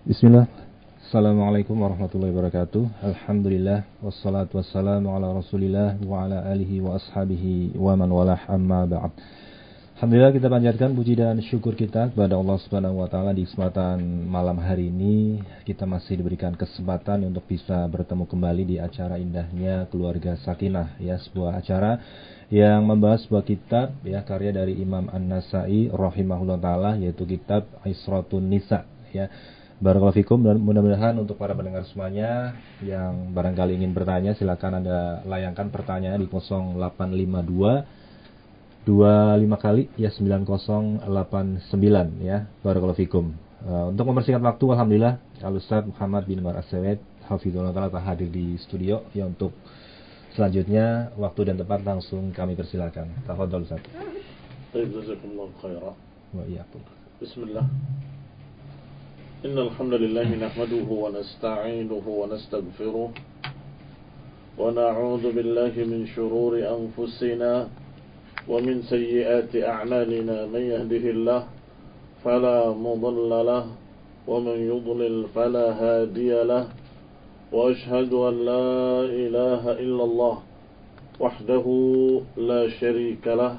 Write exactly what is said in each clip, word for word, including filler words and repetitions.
Bismillah. Assalamualaikum warahmatullahi wabarakatuh. Alhamdulillah wassalatu wassalamu ala Rasulillah wa ala alihi wa ashabihi wa man walah, amma ba'd. Alhamdulillah, kita panjatkan puji dan syukur kita kepada Allah Subhanahu wa taala di kesempatan malam hari ini. Kita masih diberikan kesempatan untuk bisa bertemu kembali di acara indahnya Keluarga Sakinah, ya, sebuah acara yang membahas sebuah kitab, ya, karya dari Imam An-Nasa'i rahimahullah taala, yaitu kitab Isratun Nisa, ya. Barakallahu fikum, dan mudah-mudahan untuk para pendengar semuanya yang barangkali ingin bertanya, silakan Anda layangkan pertanyaan di nol delapan lima dua dua lima kali ya sembilan nol delapan sembilan, ya. Barakallahu fikum. Uh, untuk mempersingkat waktu, alhamdulillah Al-Ustaz Muhammad bin Umar As-Sawed hafizahullah taala telah hadir di studio, ya. Untuk selanjutnya waktu dan tempat langsung kami persilakan. Tafadhol Ustaz. Jazakumullahu khairan. Wa iyyakum. Bismillah. إن الحمد لله نحمده ونستعينه ونستغفره ونعوذ بالله من شرور أنفسنا ومن سيئات أعمالنا من يهده الله فلا مضل له ومن يضلل فلا هادي له وأشهد أن لا إله إلا الله وحده لا شريك له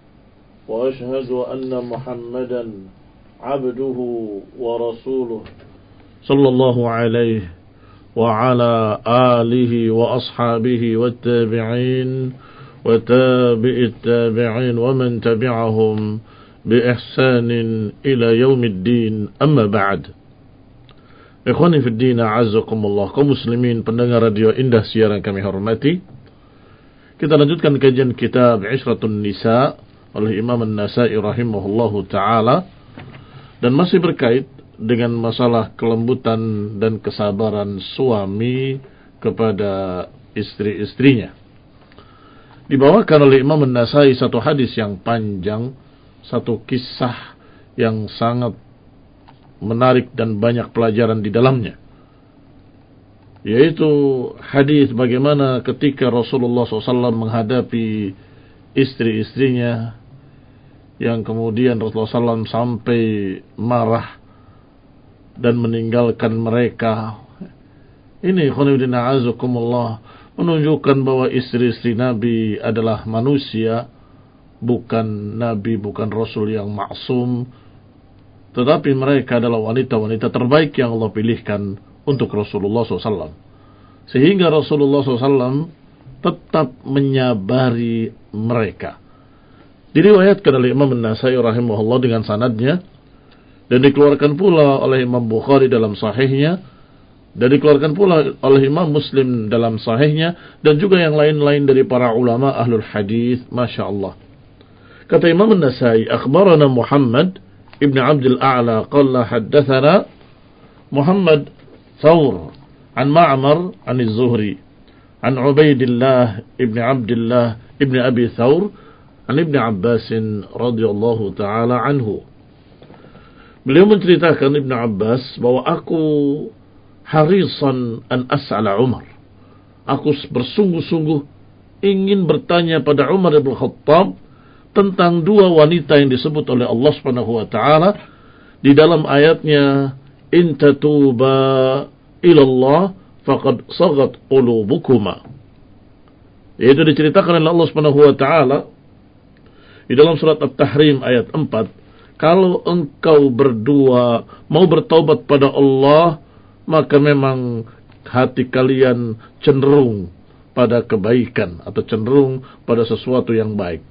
وأشهد أن محمدا عبده ورسوله صلى الله عليه وعلى آله وأصحابه والتابعين وتابع التابعين ومن تبعهم بإحسان إلى يوم الدين. أما بعد, Ikhwani fi din, a'azzakumullah, kaum muslimin pendengar radio Indah siaran kami hormati. Kita lanjutkan kajian kitab Isratun Nisa oleh Imam An-Nasa'i rahimahullahu ta'ala, dan masih berkait dengan masalah kelembutan dan kesabaran suami kepada istri-istrinya. Dibawakan oleh Imam An-Nasa'i satu hadis yang panjang, satu kisah yang sangat menarik dan banyak pelajaran di dalamnya, yaitu hadis bagaimana ketika Rasulullah shallallahu alaihi wasallam menghadapi istri-istrinya, yang kemudian Rasulullah shallallahu alaihi wasallam sampai marah dan meninggalkan mereka. Ini khonibdina azakumullah menunjukkan bahwa istri-istri Nabi adalah manusia, bukan Nabi, bukan Rasul yang maksum, tetapi mereka adalah wanita-wanita terbaik yang Allah pilihkan untuk Rasulullah shallallahu alaihi wasallam. Sehingga Rasulullah shallallahu alaihi wasallam tetap menyabari mereka. Diriwayatkan oleh Imam An-Nasa'i rahimahullah dengan sanadnya, dan dikeluarkan pula oleh Imam Bukhari dalam sahihnya, dan dikeluarkan pula oleh Imam Muslim dalam sahihnya, dan juga yang lain-lain dari para ulama ahlul hadis. Masya Allah. Kata Imam An-Nasa'i, akhbarana Muhammad ibn Abdul A'la qala haddathana Muhammad Thawr an Ma'mar an Az-Zuhri an Ubaidillah ibn Abdullah ibn Abi Thawr an Ibn Abbas radhiyallahu ta'ala anhu. Beliau menceritakan Ibn Abbas bahwa aku harisan an as'ala Umar. Aku bersungguh-sungguh ingin bertanya pada Umar bin Khattab tentang dua wanita yang disebut oleh Allah Subhanahu wa taala di dalam ayatnya, in tatuba ila Allah faqad sagat qulubukuma. Yaitu diceritakan oleh Allah Subhanahu wa taala di dalam surat At-Tahrim ayat empat, kalau engkau berdua mau bertaubat pada Allah, maka memang hati kalian cenderung pada kebaikan atau cenderung pada sesuatu yang baik.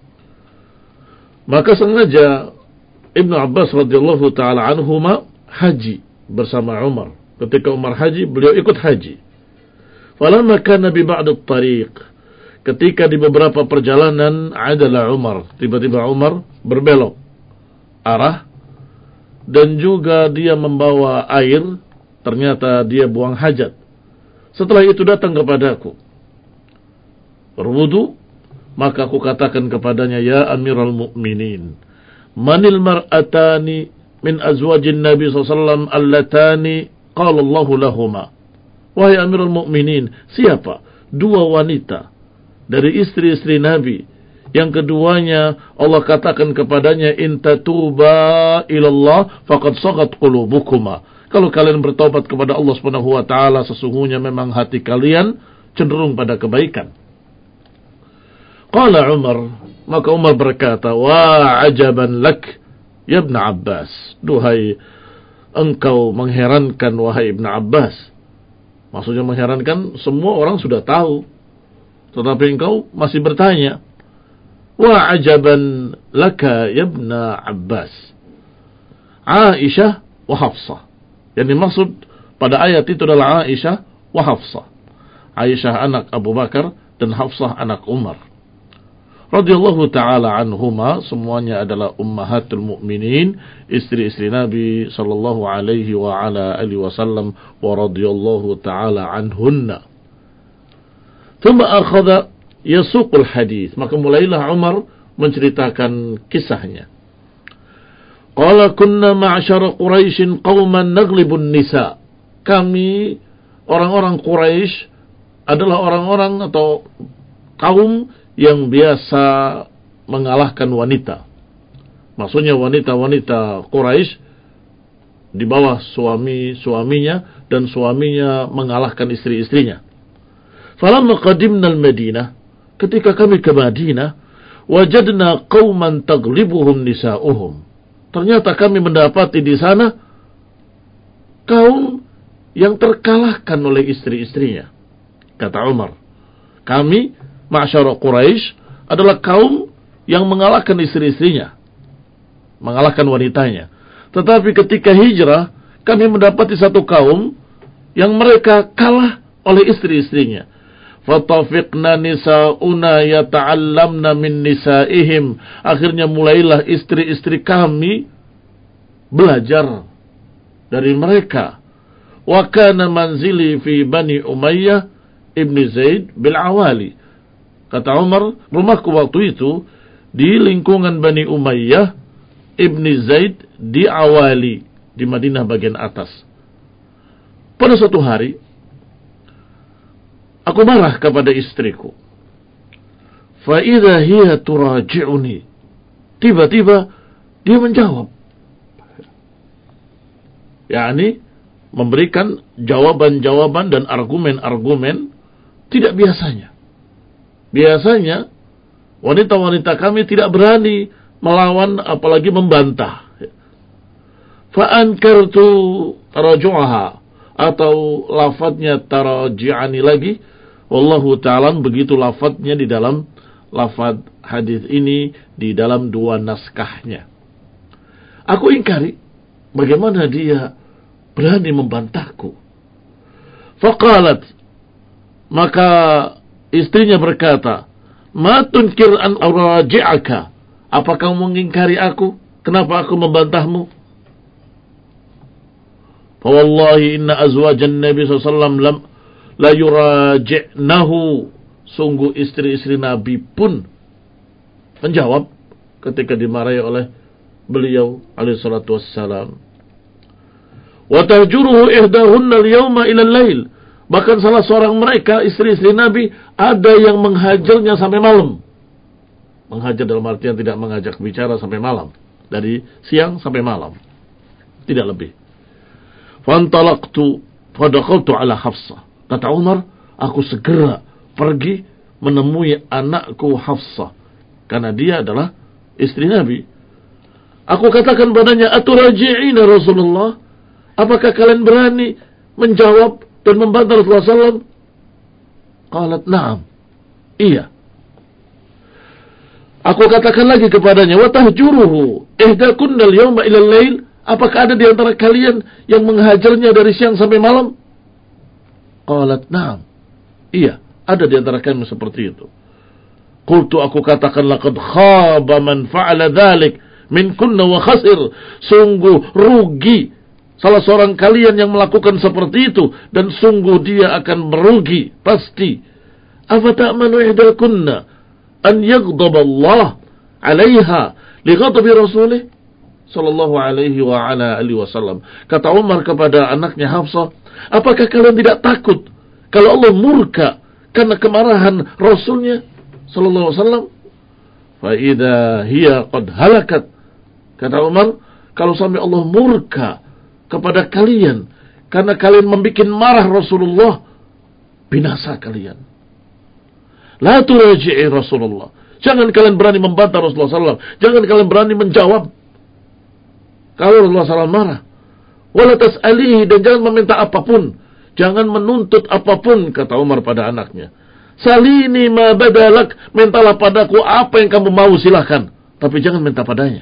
Maka sengaja Ibnu Abbas radhiyallahu taala anhuma haji bersama Umar. Ketika Umar haji, beliau ikut haji. Falamma kana bi ba'd at-tariq, ketika di beberapa perjalanan, adalah Umar, tiba-tiba Umar berbelok arah, dan juga dia membawa air, ternyata dia buang hajat. Setelah itu datang kepadaku, berwudu, maka aku katakan kepadanya, ya Amirul Mukminin, manil mar'atani min azwajin Nabi sallallahu alaihi wasallam allatani qala Allahu lahuma. Wahai Amirul Mukminin, siapa dua wanita dari istri-istri Nabi yang keduanya Allah katakan kepadanya, in tatuba ilallah faqad sagat qulubukuma, Kalau kalian bertobat kepada Allah Subhanahu wa taala, sesungguhnya memang hati kalian cenderung pada kebaikan. Qala Umar, maka Umar berkata, wa ajaban lak ya Ibn Abbas, duhai engkau mengherankan wahai Ibn Abbas. Maksudnya mengherankan, semua orang sudah tahu, tetapi engkau masih bertanya. Wa ajaban laka ya Ibn Abbas, Aisyah wa Hafsah. Yang dimaksud pada ayat itu adalah Aisyah wa Hafsah. Aisyah anak Abu Bakar dan Hafsah anak Umar. Radhiyallahu ta'ala anhuma, semuanya adalah ummahatul mu'minin, istri-istri Nabi sallallahu alaihi wa ala alihi wasallam, wa radhiyallahu ta'ala anhunna. Thumma akhadha yasuqul hadis, maka mulailah Umar menceritakan kisahnya. Qala kunna ma'asyara Quraisyin qauman naglibun nisa. Kami orang-orang Quraisy adalah orang-orang atau kaum yang biasa mengalahkan wanita. Maksudnya wanita-wanita Quraisy di bawah suami-suaminya dan suaminya mengalahkan istri-istrinya. Falamma qadimna al-Madinah, ketika kami ke Madinah, wajadna qauman taglibuhum nisa'uhum. Ternyata kami mendapati di sana kaum yang terkalahkan oleh istri-istrinya. Kata Umar, kami, ma'asyara Quraisy, adalah kaum yang mengalahkan istri-istrinya, mengalahkan wanitanya. Tetapi ketika hijrah, kami mendapati satu kaum yang mereka kalah oleh istri-istrinya. Fatafiqna nisa'una yata'allamna min nisa'ihim. Akhirnya mulailah istri-istri kami belajar dari mereka. Wa kana manzili fi Bani Umayyah ibni Zaid bil Awali. Kata Umar, rumahku waktu itu di lingkungan Bani Umayyah ibni Zaid di Awali, di Madinah bagian atas. Pada suatu hari, aku marah kepada istriku. Fa idza hiya turaji'uni. Tiba-tiba dia menjawab. yakni memberikan jawaban-jawaban dan argumen-argumen tidak biasanya. Biasanya wanita-wanita kami tidak berani melawan apalagi membantah. Fa ankartu taraju'aha, atau lafadznya taraji'ani lagi. Wallahu ta'ala, begitu lafadznya di dalam lafadz hadis ini di dalam dua naskahnya. Aku ingkari bagaimana dia berani membantahku. Faqalat, maka istrinya berkata, ma tunkir an araji'aka, apakah kamu mengingkari aku? Kenapa aku membantahmu? Fa wallahi inna azwajan Nabi sallallahu alaihi wasallam lam la yuraji'nahu, sungguh istri-istri Nabi pun menjawab ketika dimarahi oleh beliau alaihi salatu wassalam. Wa tahjuruhu ihdahunna al-yawma ila al-lail, bahkan salah seorang mereka istri-istri Nabi ada yang menghajarnya sampai malam. Menghajar dalam artian tidak mengajak bicara sampai malam, dari siang sampai malam, tidak lebih. Fantalaqtu fadakhaltu ala Hafsah. Kata Umar, aku segera pergi menemui anakku Hafsah, karena dia adalah istri Nabi. Aku katakan padanya, aturaji'ina Rasulullah, apakah kalian berani menjawab dan membantah Rasulullah sallallahu alaihi wasallam? Qalat na'am, iya. Aku katakan lagi kepadanya, wa tahjuruhu ihdakunna al-yawma ila al-lail, apakah ada di antara kalian yang menghajarnya dari siang sampai malam? Qalat na'am, iya, ada di antara kami seperti itu. Qultu, aku katakan, laqad khaba man fa'ala dhalik min kunna wa khasir, sungguh rugi salah seorang kalian yang melakukan seperti itu, dan sungguh dia akan merugi pasti. Afata'manu ihdakunna an yaghdab Allah 'alaiha li ghadabi rasulih sallallahu alaihi wa ala alihi wasallam. Kata Umar kepada anaknya Hafsah, apakah kalian tidak takut kalau Allah murka karena kemarahan Rasulnya sallallahu alaihi wasallam? Fa idza hiya qad halakat, kata Umar, kalau sampai Allah murka kepada kalian karena kalian membuat marah Rasulullah, binasa kalian. La turaji'i Rasulullah. Jangan kalian berani membantah Rasulullah sallallahu alaihi wasallam. Jangan kalian berani menjawab kalau Rasulullah sallallahu alaihi wasallam marah. Wala tas'alihi, dan jangan meminta apapun. Jangan menuntut apapun, kata Umar pada anaknya. Salini ma badalak, mintalah padaku apa yang kamu mau, silahkan. Tapi jangan minta padanya.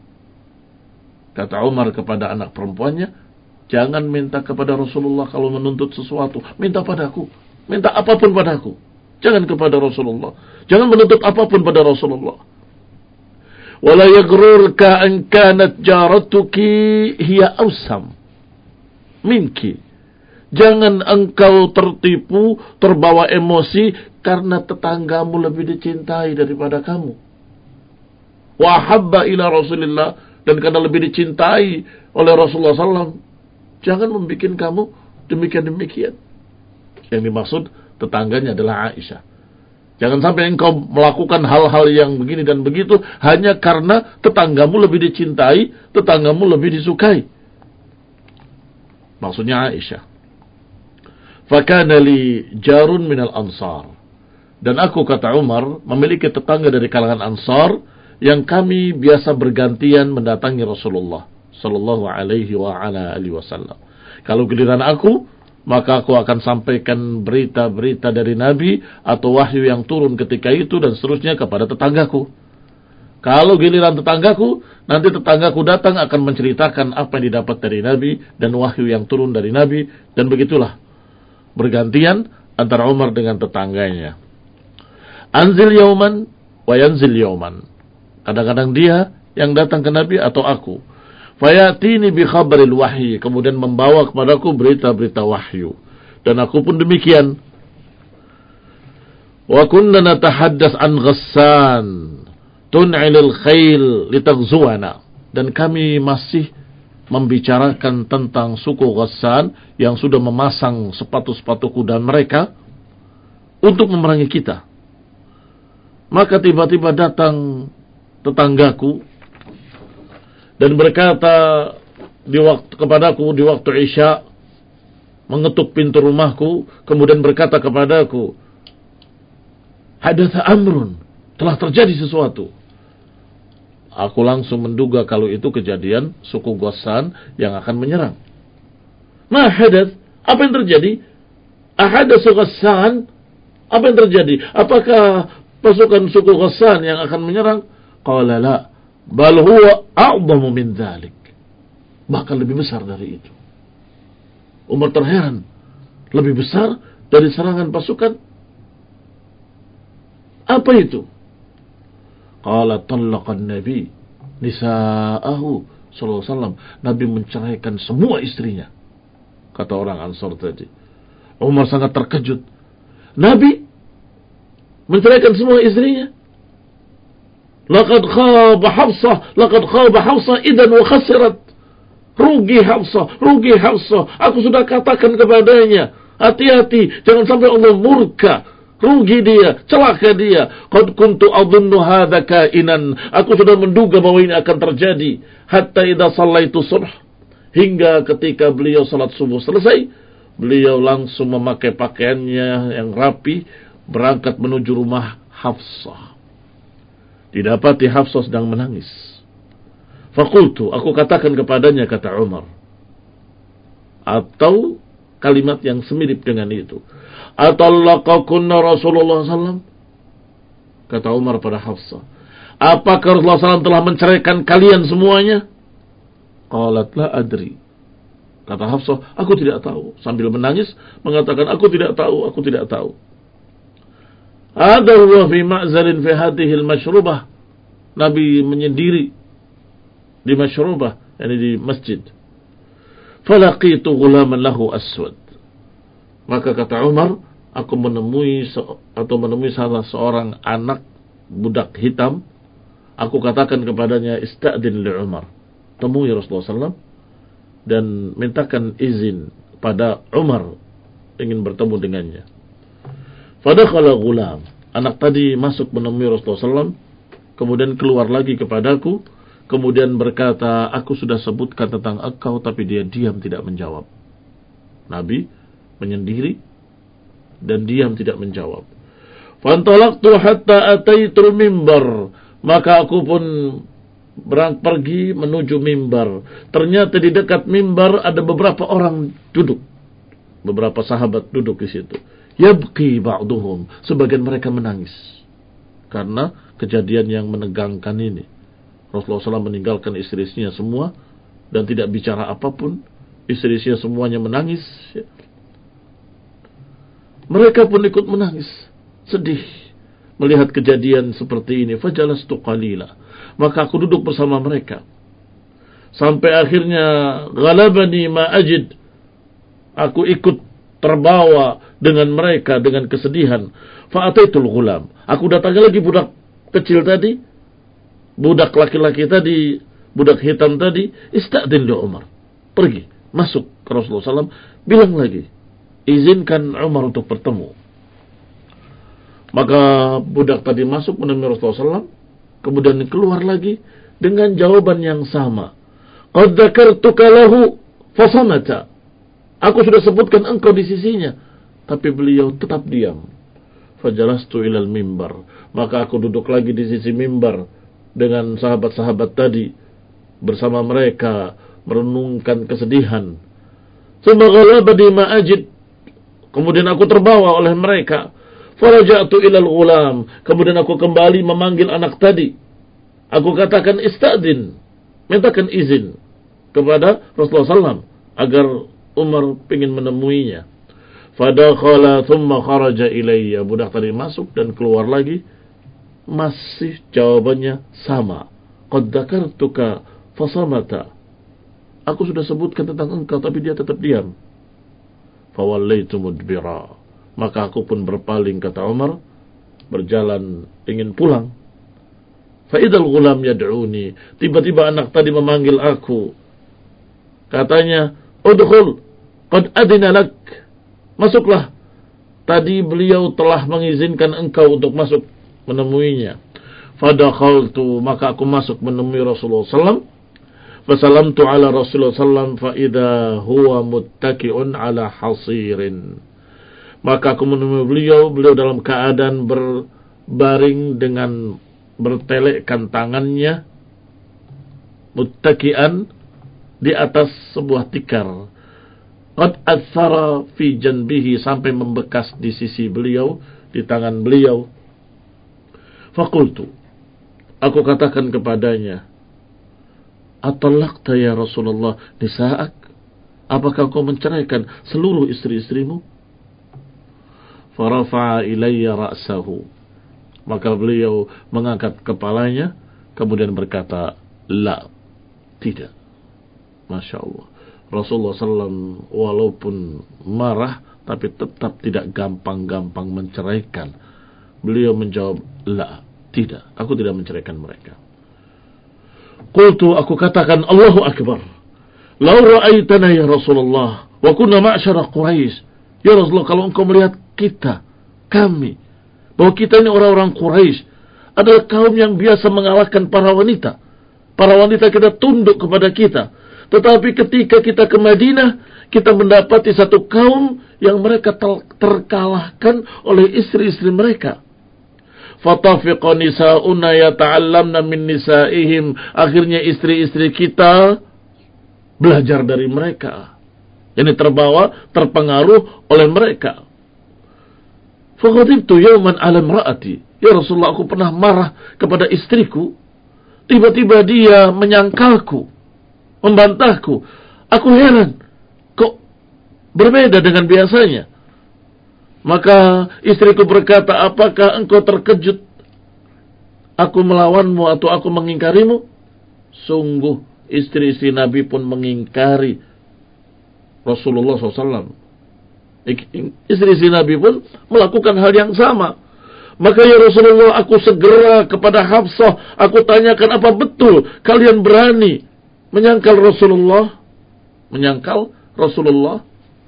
Kata Umar kepada anak perempuannya, jangan minta kepada Rasulullah kalau menuntut sesuatu. Minta padaku. Minta apapun padaku. Jangan kepada Rasulullah. Jangan menuntut apapun pada Rasulullah. Wala yagrurka an kanat jaratuki hiya awsam minki. Jangan engkau tertipu, terbawa emosi karena tetanggamu lebih dicintai daripada kamu. Wa habba ila Rasulillah, dan karena lebih dicintai oleh Rasulullah sallallahu alaihi wasallam. Jangan membuat kamu demikian-demikian. Yang dimaksud tetangganya adalah Aisyah. Jangan sampai engkau melakukan hal-hal yang begini dan begitu hanya karena tetanggamu lebih dicintai, tetanggamu lebih disukai. Maksudnya Aisyah. Fakana li jarun minal ansar. Dan aku, kata Umar, memiliki tetangga dari kalangan Ansar yang kami biasa bergantian mendatangi Rasulullah sallallahu alaihi wa ala alihi wasallam. Kalau giliran aku, maka aku akan sampaikan berita-berita dari Nabi atau wahyu yang turun ketika itu dan seterusnya kepada tetanggaku. Kalau giliran tetanggaku, nanti tetanggaku datang akan menceritakan apa yang didapat dari Nabi dan wahyu yang turun dari Nabi, dan begitulah bergantian antara Umar dengan tetangganya. Anzil yauman wa yanzil yauman. Kadang-kadang dia yang datang ke Nabi atau aku. Fayatini bi khabaril wahyi, kemudian membawa kepadaku berita-berita wahyu. Dan aku pun demikian. Wa kunna natahaddas an Ghassan tun'ilil khayl litaghzuwana. Dan kami masih membicarakan tentang suku Ghassan yang sudah memasang sepatu-sepatu kuda mereka untuk memerangi kita. Maka tiba-tiba datang tetanggaku dan berkata di waktu kepadaku di waktu Isya, mengetuk pintu rumahku, kemudian berkata kepadaku, hadatha amrun, telah terjadi sesuatu. Aku langsung menduga kalau itu kejadian suku Ghassan yang akan menyerang. Ma hadath, apa yang terjadi? Ahadatsu Ghassan, apa yang terjadi? Apakah pasukan suku Ghassan yang akan menyerang? Qala la, bal huwa a'zamu min dzalik. Bahkan lebih besar dari itu. Umar terheran, lebih besar dari serangan pasukan? Apa itu? Qala talaqan nabi nisa'ahu sallallahu alaihi wasallam. Nabi menceraikan semua istrinya, kata orang Ansar tadi. Umar sangat terkejut. Nabi menceraikan semua istrinya? Laqad khaba Hafsah, laqad khaba Hafsah idan wa khasirat. Rugi Hafsah, rugi Hafsah. Aku sudah katakan kepadanya, hati-hati, jangan sampai Allah murka. Rugi dia, celaka dia. Qad kuntu adhunnu hadza kainan. Aku sudah menduga bahwa ini akan terjadi. Hatta idza shallaitu subh, hingga ketika beliau salat subuh selesai, beliau langsung memakai pakaiannya yang rapi, berangkat menuju rumah Hafsah. Didapati Hafsah sedang menangis. Faqultu, aku katakan kepadanya, kata Umar, atau kalimat yang semirip dengan itu, atallaqakunna Rasulullah sallallahu alaihi wasallam, kata Umar pada Hafsah, apakah Rasulullah sallallahu alaihi wasallam telah menceraikan kalian semuanya? Qalat la adri, kata Hafsah, aku tidak tahu, sambil menangis mengatakan, aku tidak tahu, aku tidak tahu. Ada huwa fi ma'zalin fi hadhihi al-mashrubah. Nabi menyendiri di mashrubah, yakni di masjid. Falaqitu ghulaman lahu aswad. Maka kata Umar, aku menemui atau menemui salah seorang anak budak hitam. Aku katakan kepadanya, ista'din li Umar. Temui Rasulullah sallallahu alaihi wasallam dan mintakan izin pada Umar ingin bertemu dengannya. Fadakhala ghulam. Anak tadi masuk menemui Rasulullah sallallahu alaihi wasallam, kemudian keluar lagi kepadaku, kemudian berkata, aku sudah sebutkan tentang engkau, tapi dia diam tidak menjawab. Nabi menyendiri dan diam tidak menjawab. Fantalaqtu hatta ataitul mimbar, maka aku pun berang pergi menuju mimbar. Ternyata di dekat mimbar ada beberapa orang duduk, beberapa sahabat duduk di situ. Yabki ba'duhum, sebagian mereka menangis karena kejadian yang menegangkan ini. Rasulullah shallallahu alaihi wasallam meninggalkan istri-istrinya semua dan tidak bicara apapun. Istri-istrinya semuanya menangis. Mereka pun ikut menangis, sedih melihat kejadian seperti ini. Fajalastu qalila, maka aku duduk bersama mereka sampai akhirnya ghalabani ma ajid, aku ikut terbawa dengan mereka dengan kesedihan. Fa ataitul ghulam, aku datangi lagi budak kecil tadi, budak laki-laki tadi, budak hitam tadi. Ista'din li Umar, pergi masuk ke Rasulullah shallallahu alaihi wasallam, bilang lagi, izinkan Umar untuk bertemu. Maka budak tadi masuk menemui Rasulullah shallallahu alaihi wasallam, kemudian keluar lagi dengan jawaban yang sama. Qad dzakartuka lahu fasamata, aku sudah sebutkan engkau di sisinya, tapi beliau tetap diam. Fajalastu ilal mimbar, maka aku duduk lagi di sisi mimbar dengan sahabat-sahabat tadi, bersama mereka merenungkan kesedihan. Tsumma ghalabani ma ajid, kemudian aku terbawa oleh mereka. Faraja'tu ilal ghulam, kemudian aku kembali memanggil anak tadi. Aku katakan istadin, mintakan izin kepada Rasulullah shallallahu alaihi wasallam agar Umar ingin menemuinya. Fadakhala thumma kharaja ilayya, budak tadi masuk dan keluar lagi, masih jawabannya sama. Qad dzakartuka fasamata, aku sudah sebutkan tentang engkau, tapi dia tetap diam. Fawallaitu mudbira, maka aku pun berpaling, kata Umar, berjalan ingin pulang. Fa'idal ghulam yad'uni, tiba-tiba anak tadi memanggil aku. Katanya, udkhul, qad adina lak, masuklah, tadi beliau telah mengizinkan engkau untuk masuk menemuinya. Fadakhaltu, maka aku masuk menemui Rasulullah shallallahu alaihi wasallam. Fasalamtu ala Rasulullah shallallahu alaihi wasallam fa idza huwa muttaki'un ala hasirin, maka aku menemui beliau, beliau dalam keadaan berbaring dengan bertelekkan tangannya, muttaki'an, di atas sebuah tikar. Qad athara fi janbihi, sampai membekas di sisi beliau, di tangan beliau. Faqultu, aku katakan kepadanya, atallaqta ya Rasulullah nisa'ak, apakah kau menceraikan seluruh istri-istrimu? Farafa'a ilayya ra'sahu, maka beliau mengangkat kepalanya, kemudian berkata, la, tidak. Masya Allah, Rasulullah shallallahu alaihi wasallam walaupun marah, tapi tetap tidak gampang-gampang menceraikan. Beliau menjawab, la, tidak, aku tidak menceraikan mereka. Qultu, aku katakan, Allahu Akbar, lau ra'aitana ya Rasulullah wa kunna ma'syara Quraisy, ya Rasulullah, kalau engkau melihat kita, kami, bahwa kita ini orang-orang Quraisy, adalah kaum yang biasa mengalahkan para wanita. Para wanita kita tunduk kepada kita. Tetapi ketika kita ke Madinah, kita mendapati satu kaum yang mereka terkalahkan oleh istri-istri mereka. Fatafiqa nisa'una yata'allamna min nisa'ihim, akhirnya istri-istri kita belajar dari mereka, yani terbawa, terpengaruh oleh mereka. Faghadibtu yawman ala imra'ati, ya Rasulullah, aku pernah marah kepada istriku, tiba-tiba dia menyangkalku, membantahku. Aku heran, kok berbeda dengan biasanya. Maka istriku berkata, apakah engkau terkejut aku melawanmu atau aku mengingkarimu? Sungguh istri-istri Nabi pun mengingkari Rasulullah shallallahu alaihi wasallam. Istri-istri Nabi pun melakukan hal yang sama. Maka ya Rasulullah, aku segera kepada Hafsah, aku tanyakan, apa betul kalian berani menyangkal Rasulullah? Menyangkal Rasulullah?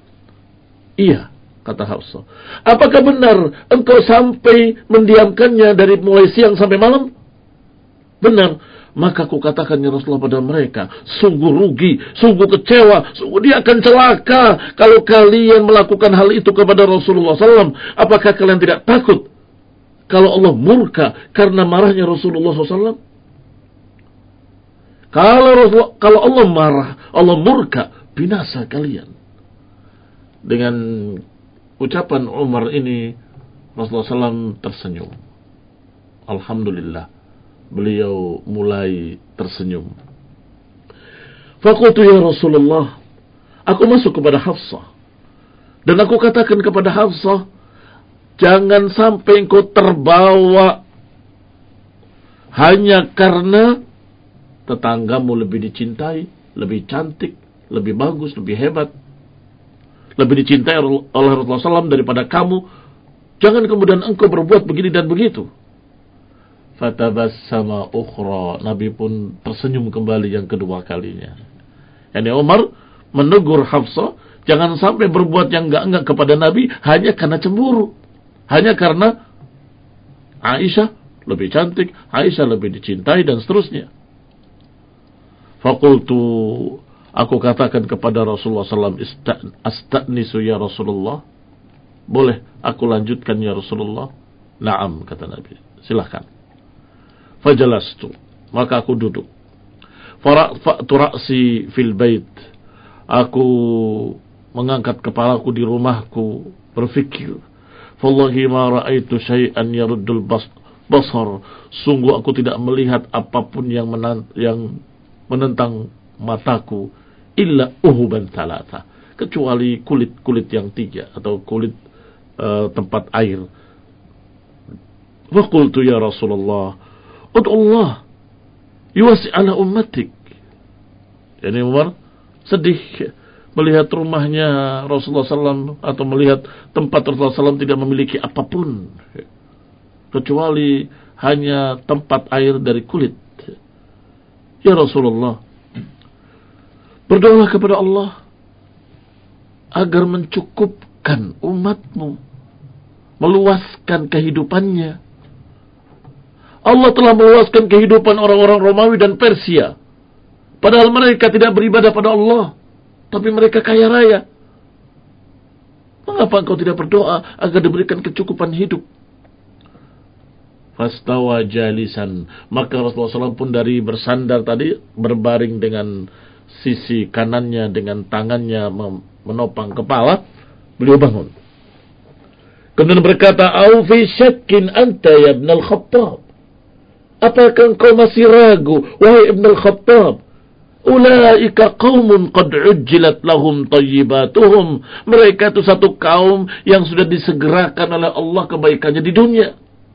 Iya, kata Hafsah. Apakah benar engkau sampai mendiamkannya dari mulai siang sampai malam? Benar. Maka aku katakan ya Rasulullah pada mereka, sungguh rugi, sungguh kecewa, sungguh dia akan celaka kalau kalian melakukan hal itu kepada Rasulullah sallallahu alaihi wasallam. Apakah kalian tidak takut kalau Allah murka karena marahnya Rasulullah sallallahu alaihi wasallam? Kalau Rasulullah, kalau Allah marah, Allah murka, binasa kalian. Dengan ucapan Umar ini, Rasulullah sallallahu alaihi wasallam tersenyum. Alhamdulillah, beliau mulai tersenyum. Faqultu ya Rasulullah, aku masuk kepada Hafsah dan aku katakan kepada Hafsah, jangan sampai engkau terbawa hanya karena tetanggamu lebih dicintai, lebih cantik, lebih bagus, lebih hebat, lebih dicintai oleh Rasulullah sallallahu alaihi wasallam daripada kamu. Jangan kemudian engkau berbuat begini dan begitu. Fatabassama ukhra, Nabi pun tersenyum kembali yang kedua kalinya. Yani Umar menegur Hafsah, jangan sampai berbuat yang enggak-enggak kepada Nabi hanya karena cemburu, hanya karena Aisyah lebih cantik, Aisyah lebih dicintai dan seterusnya. Faqultu, aku katakan kepada Rasulullah sallallahu alaihi wasallam, astanisu ya Rasulullah, boleh aku lanjutkan ya Rasulullah? Naam, kata Nabi, silahkan. Fajalastu, maka aku duduk. Fara'fa'tu ra'si fil bait, aku mengangkat kepalaku di rumahku, berfikir, wallahi ma ra'aitu syai'an yaruddul basar, sungguh aku tidak melihat apapun yang menan- yang menentang mataku, illa uhuban thalatha, kecuali kulit-kulit yang tiga atau kulit uh, tempat air. Wa qultu ya Rasulullah, ud'u Allah yuwasi' ala ummatik. Yani Umar sedih melihat rumahnya Rasulullah sallallahu alaihi wasallam atau melihat tempat Rasulullah sallallahu alaihi wasallam tidak memiliki apapun kecuali hanya tempat air dari kulit. Ya Rasulullah, berdoalah kepada Allah agar mencukupkan umatmu, meluaskan kehidupannya. Allah telah meluaskan kehidupan orang-orang Romawi dan Persia, padahal mereka tidak beribadah pada Allah, tapi mereka kaya raya. Mengapa engkau tidak berdoa agar diberikan kecukupan hidup? Fastawa jalisan, maka Rasulullah sallallahu alaihi wasallam pun dari bersandar tadi, berbaring dengan sisi kanannya, dengan tangannya menopang kepala, beliau bangun. Kemudian berkata, "Au fi syakkin anta ya Ibn al-Khattab?" Apakah engkau masih ragu, wahai Ibn al-Khattab? Ulaika qaumun qad ujjilat lahum tayyibatuhum. Mereka itu satu kaum yang sudah disegerakan oleh Allah kebaikannya di dunia.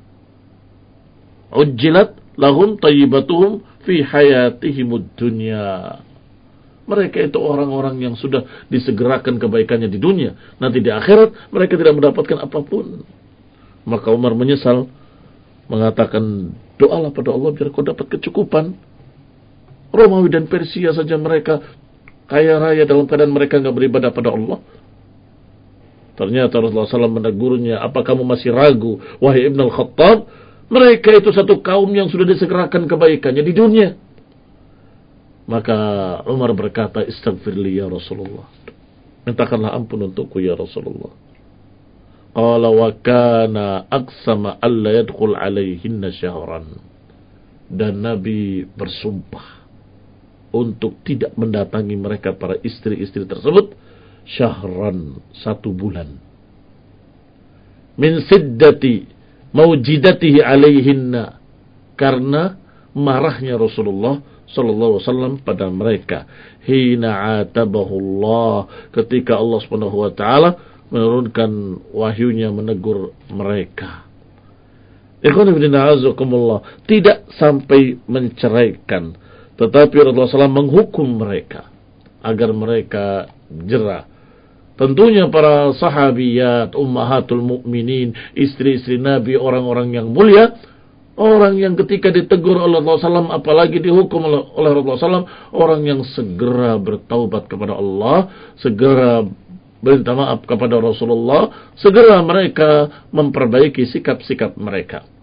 Ujjilat lahum tayyibatuhum fi hayatihimud dunya. Mereka itu orang-orang yang sudah disegerakan kebaikannya di dunia. Nanti di akhirat mereka tidak mendapatkan apapun. Maka Umar menyesal, mengatakan, doalah pada Allah biar kau dapat kecukupan. Romawi dan Persia saja mereka kaya raya dalam keadaan mereka enggak beribadah pada Allah. Ternyata Rasulullah sallallahu alaihi wasallam menegurnya, apa kamu masih ragu, wahai Ibn al-Khattab? Mereka itu satu kaum yang sudah disegerakan kebaikannya di dunia. Maka Umar berkata, istaghfirli ya Rasulullah, mintakanlah ampun untukku ya Rasulullah. Qala wa kana aqsama alla yadkhul alaihinna syahran. Dan Nabi bersumpah untuk tidak mendatangi mereka para istri-istri tersebut syahran, satu bulan. Min siddati maujidatihi alaihinna, karena marahnya Rasulullah sallallahu alaihi wasallam pada mereka. Hina atabahullah, ketika Allah Subhanahu wa taala menurunkan wahyunya menegur mereka. Ikhwan fillah azakumullah, tidak sampai menceraikan, tetapi Rasulullah sallallahu alaihi wasallam menghukum mereka agar mereka jera. Tentunya para sahabiyat, ummahatul mukminin, istri-istri Nabi, orang-orang yang mulia, orang yang ketika ditegur oleh Rasulullah sallallahu alaihi wasallam, apalagi dihukum oleh Rasulullah sallallahu alaihi wasallam, orang yang segera bertaubat kepada Allah, segera minta maaf kepada Rasulullah, segera mereka memperbaiki sikap-sikap mereka.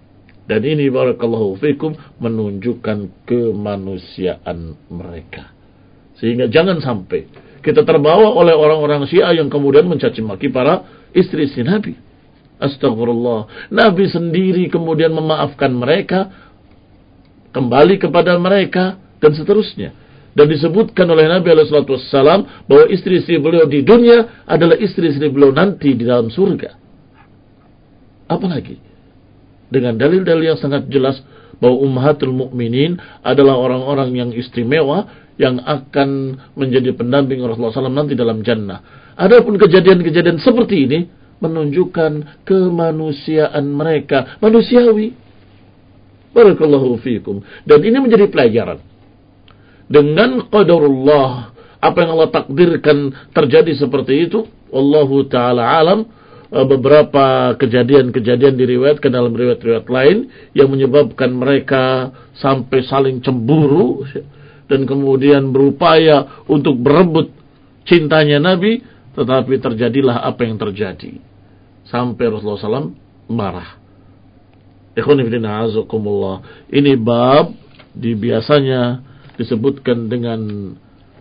Dan ini barakallahu fikum menunjukkan kemanusiaan mereka. Sehingga jangan sampai kita terbawa oleh orang-orang Syiah yang kemudian mencaci maki para istri-istri Nabi. Astagfirullah. Nabi sendiri kemudian memaafkan mereka, kembali kepada mereka, dan seterusnya. Dan disebutkan oleh Nabi alaihi salatu wassalam bahwa istri-istri beliau di dunia adalah istri-istri beliau nanti di dalam surga. Apalagi dengan dalil-dalil yang sangat jelas bahwa ummahatul mukminin adalah orang-orang yang istimewa yang akan menjadi pendamping Rasulullah shallallahu alaihi wasallam nanti dalam jannah. Adapun kejadian-kejadian seperti ini menunjukkan kemanusiaan mereka, manusiawi. Barakallahu fiikum. Dan ini menjadi pelajaran. Dengan qadarullah, apa yang Allah takdirkan terjadi seperti itu, wallahu ta'ala alam. Beberapa kejadian-kejadian diriwayatkan dalam riwayat-riwayat lain yang menyebabkan mereka sampai saling cemburu dan kemudian berupaya untuk berebut cintanya Nabi, tetapi terjadilah apa yang terjadi sampai Rasulullah shallallahu alaihi wasallam marah. Ikhwan fillah azakumullah. Ini bab di biasanya disebutkan dengan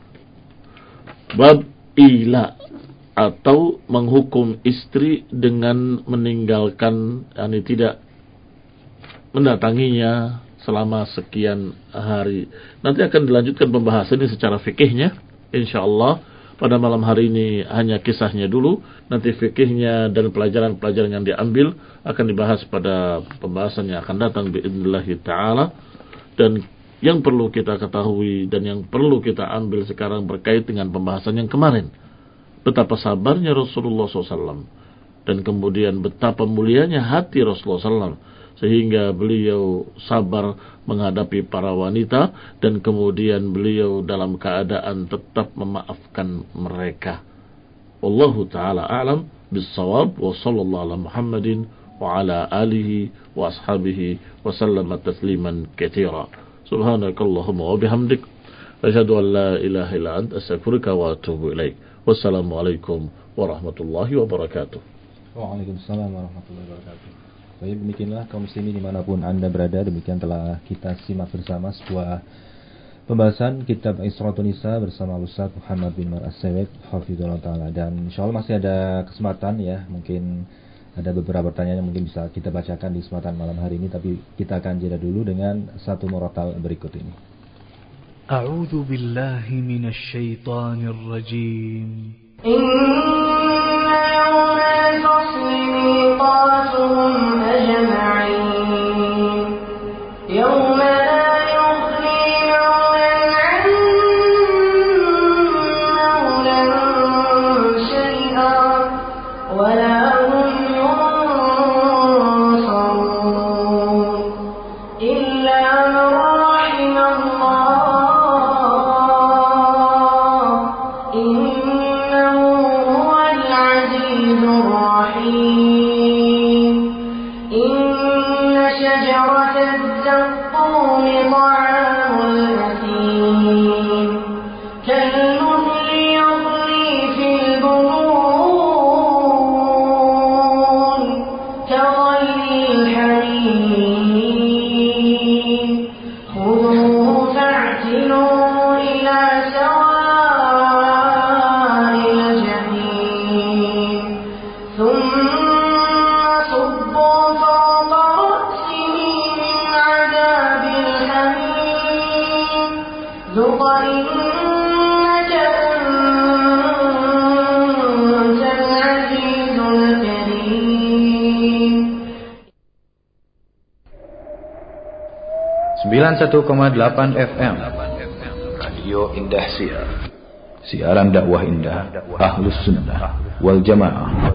bab ila, atau menghukum istri dengan meninggalkan, yakni tidak mendatanginya selama sekian hari. Nanti akan dilanjutkan pembahasan ini secara fikihnya, insyaallah. Pada malam hari ini hanya kisahnya dulu. Nanti fikihnya dan pelajaran-pelajaran yang diambil akan dibahas pada pembahasan yang akan datang biidznillah ta'ala. Dan yang perlu kita ketahui dan yang perlu kita ambil sekarang berkait dengan pembahasan yang kemarin, betapa sabarnya Rasulullah shallallahu alaihi wasallam, dan kemudian betapa mulianya hati Rasulullah shallallahu alaihi wasallam, sehingga beliau sabar menghadapi para wanita, dan kemudian beliau dalam keadaan tetap memaafkan mereka. Wallahu ta'ala a'lam bis-shawab, wa sallallahu ala Muhammadin wa ala alihi wa ashabihi wa sallama tasliman katsira. Subhanakallahumma wa bihamdik, asyhadu an la ilaha illa anta, astaghfiruka wa atubu ilaik. Wassalamualaikum warahmatullahi wabarakatuh. Waalaikumsalam warahmatullahi wabarakatuh. Baik, demikianlah kaum muslimin dimanapun Anda berada, demikian telah kita simak bersama sebuah pembahasan kitab Isratun Nisa bersama Ustaz Muhammad bin Mar As-Sawid hafizallahu taala. Dan insyaallah masih ada kesempatan ya, mungkin ada beberapa pertanyaan yang mungkin bisa kita bacakan di kesempatan malam hari ini, tapi kita akan jeda dulu dengan satu murotal berikut ini. أعوذ بالله من الشيطان الرجيم إن يوم الفصل ميقاتهم أجمعين يوم لا يغني مولى عن مولى شيئا ولا هم ينصرون إلا من رحم الله sembilan puluh satu koma delapan F M Radio Indah Siar, siaran dakwah indah Ahlus Sunnah wal Jamaah.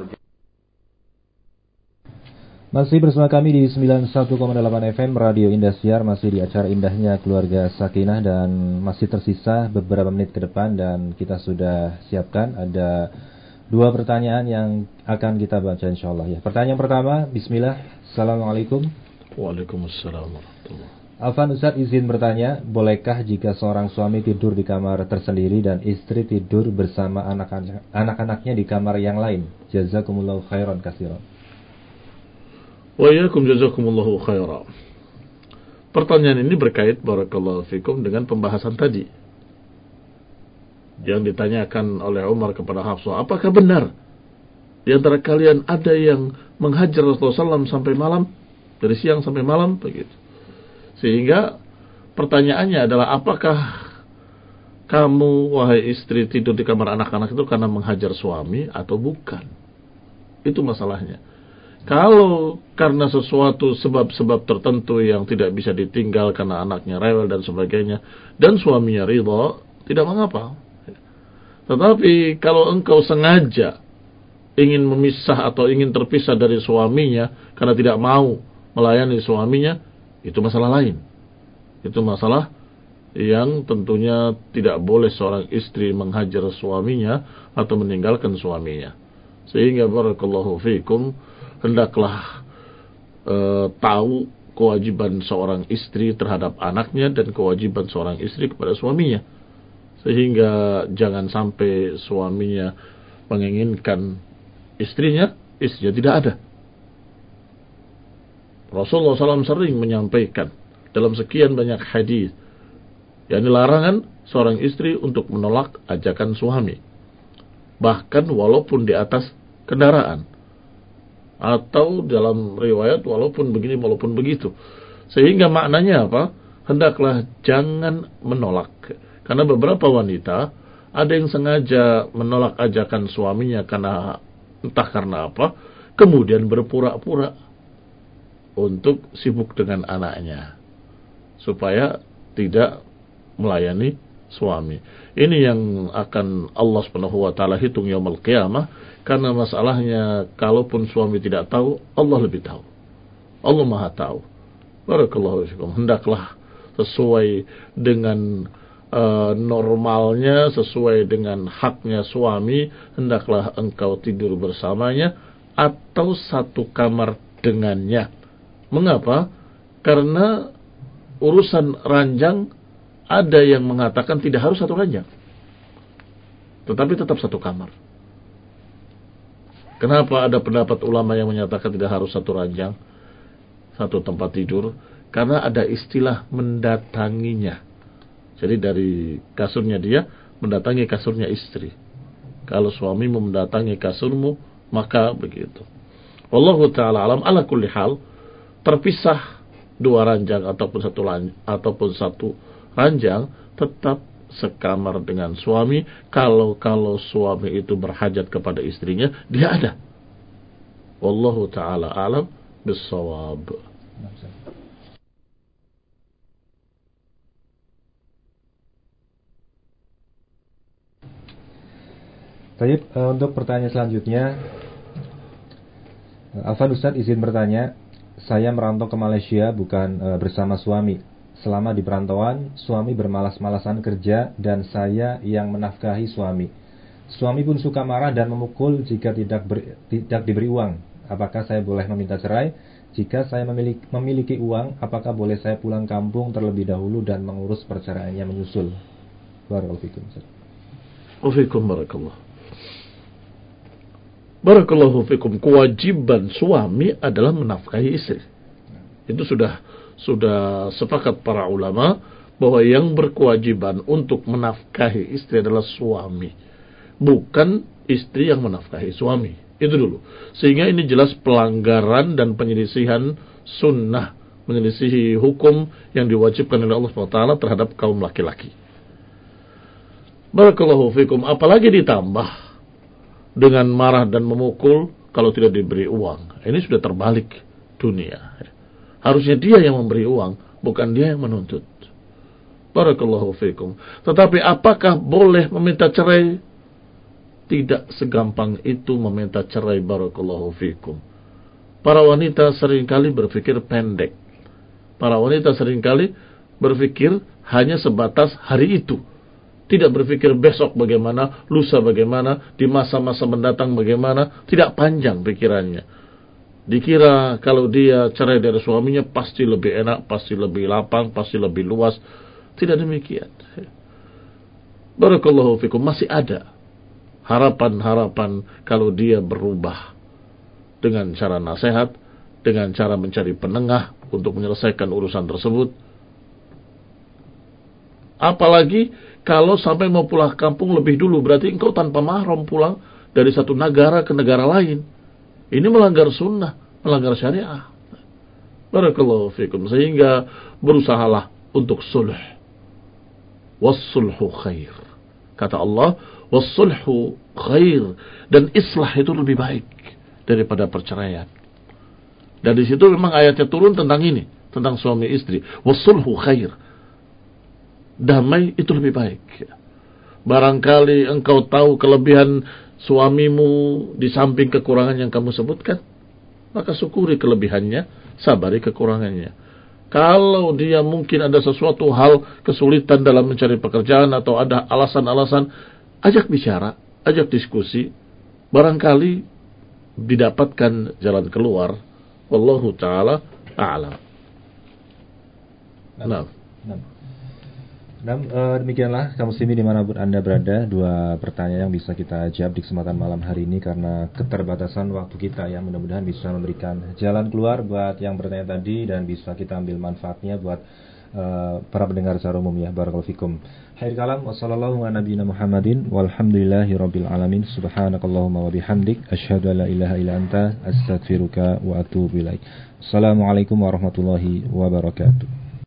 Masih bersama kami di sembilan puluh satu koma delapan F M Radio Indah Siar, masih di acara indahnya Keluarga Sakinah, dan masih tersisa beberapa menit ke depan dan kita sudah siapkan ada dua pertanyaan yang akan kita baca insyaallah ya. Pertanyaan pertama, bismillah. Assalamualaikum. Waalaikumsalam warahmatullahi. Afan Ustaz, izin bertanya, bolehkah jika seorang suami tidur di kamar tersendiri dan istri tidur bersama anak-anak, anak-anaknya di kamar yang lain? Jazakumullahu khairan katsiran. Wa iyyakum jazakumullahu khairan. Pertanyaan ini berkait barakallahu fikum dengan pembahasan tadi yang ditanyakan oleh Umar kepada Hafsah, apakah benar di antara kalian ada yang menghajar Rasulullah sallallahu alaihi wasallam sampai malam, dari siang sampai malam begitu. Sehingga pertanyaannya adalah, apakah kamu wahai istri tidur di kamar anak-anak itu karena menghajar suami atau bukan? Itu masalahnya. Kalau karena sesuatu sebab-sebab tertentu yang tidak bisa ditinggal karena anaknya rewel dan sebagainya, dan suaminya ridha, tidak mengapa. Tetapi kalau engkau sengaja ingin memisah atau ingin terpisah dari suaminya karena tidak mau melayani suaminya, itu masalah lain. Itu masalah yang tentunya tidak boleh seorang istri menghajar suaminya atau meninggalkan suaminya. Sehingga barakallahu fikum, hendaklah e, tahu kewajiban seorang istri terhadap anaknya dan kewajiban seorang istri kepada suaminya. Sehingga jangan sampai suaminya menginginkan istrinya, istrinya tidak ada. Rasulullah sallallahu alaihi wasallam sering menyampaikan dalam sekian banyak hadis, yakni larangan seorang istri untuk menolak ajakan suami, bahkan walaupun di atas kendaraan, atau dalam riwayat walaupun begini walaupun begitu. Sehingga maknanya apa? Hendaklah jangan menolak. Karena beberapa wanita ada yang sengaja menolak ajakan suaminya karena entah karena apa, kemudian berpura-pura untuk sibuk dengan anaknya supaya tidak melayani suami. Ini yang akan Allah Subhanahu wa taala hitung yaumul qiyamah, karena masalahnya kalaupun suami tidak tahu, Allah lebih tahu. Allah Maha tahu. Barakallahu fikum. Hendaklah sesuai dengan uh, normalnya, sesuai dengan haknya suami, hendaklah engkau tidur bersamanya atau satu kamar dengannya. Mengapa? Karena urusan ranjang ada yang mengatakan tidak harus satu ranjang, tetapi tetap satu kamar. Kenapa ada pendapat ulama yang menyatakan tidak harus satu ranjang, satu tempat tidur? Karena ada istilah mendatanginya. Jadi dari kasurnya dia mendatangi kasurnya istri. Kalau suami mendatangi kasurmu, maka begitu. Wallahu ta'ala alam. Ala kulli hal, terpisah dua ranjang ataupun satu ranjang, ataupun satu ranjang tetap sekamar dengan suami. Kalau kalau suami itu berhajat kepada istrinya, dia ada. Wallahu ta'ala alam bissawab. Baik, untuk pertanyaan selanjutnya, Afan Ustadz izin bertanya, saya merantau ke Malaysia bukan e, bersama suami. Selama di perantauan, suami bermalas-malasan kerja dan saya yang menafkahi suami. Suami pun suka marah dan memukul jika tidak ber, tidak diberi uang. Apakah saya boleh meminta cerai? Jika saya memiliki, memiliki uang, apakah boleh saya pulang kampung terlebih dahulu dan mengurus perceraiannya menyusul? Barakallahu fikum. Wafikum barakallah. Barakallahu fikum. Kewajiban suami adalah menafkahi istri. Itu sudah sudah sepakat para ulama bahwa yang berkewajiban untuk menafkahi istri adalah suami, bukan istri yang menafkahi suami. Itu dulu. Sehingga ini jelas pelanggaran dan penyelisihan sunnah, menyelisihi hukum yang diwajibkan oleh Allah subhanahu wa taala terhadap kaum laki-laki. Barakallahu fikum. Apalagi ditambah dengan marah dan memukul kalau tidak diberi uang. Ini sudah terbalik dunia. Harusnya dia yang memberi uang, bukan dia yang menuntut. Barakallahu fikum. Tetapi apakah boleh meminta cerai? Tidak segampang itu meminta cerai. Barakallahu fikum. Para wanita seringkali berpikir pendek. Para wanita seringkali berpikir hanya sebatas hari itu. Tidak berpikir besok bagaimana, lusa bagaimana, di masa-masa mendatang bagaimana. Tidak panjang pikirannya. Dikira kalau dia cerai dari suaminya pasti lebih enak, pasti lebih lapang, pasti lebih luas. Tidak demikian. Barakallahu fikum. Masih ada harapan-harapan kalau dia berubah dengan cara nasihat, dengan cara mencari penengah untuk menyelesaikan urusan tersebut. Apalagi kalau sampai mau pulang kampung lebih dulu, berarti engkau tanpa mahram pulang dari satu negara ke negara lain. Ini melanggar sunnah, melanggar syariah. Barakallahu fikum. Sehingga berusahalah untuk sulh. Was-sulhu khair. Kata Allah, was-sulhu khair. Dan islah itu lebih baik daripada perceraian. Dan di situ memang ayatnya turun tentang ini, tentang suami istri. Was-sulhu khair. Damai itu lebih baik. Barangkali engkau tahu kelebihan suamimu di samping kekurangan yang kamu sebutkan, maka syukuri kelebihannya, sabari kekurangannya. Kalau dia mungkin ada sesuatu hal kesulitan dalam mencari pekerjaan atau ada alasan-alasan, ajak bicara, ajak diskusi, barangkali didapatkan jalan keluar. Wallahu ta'ala a'lam. Nah. Nah. Nah, demikianlah kaum muslimin dimanapun Anda berada, dua pertanyaan yang bisa kita jawab di kesempatan malam hari ini karena keterbatasan waktu kita ya. Mudah-mudahan bisa memberikan jalan keluar buat yang bertanya tadi dan bisa kita ambil manfaatnya buat uh, para pendengar secara umum ya. Barakallahu fikum. Khair kalam wa sallallahu ala nabiyina Muhammadin walhamdulillahi rabbil alamin. Subhanakallahumma wa bihamdik asyhadu an la ilaha illa anta astaghfiruka wa atubu ilaik. Assalamualaikum warahmatullahi wabarakatuh.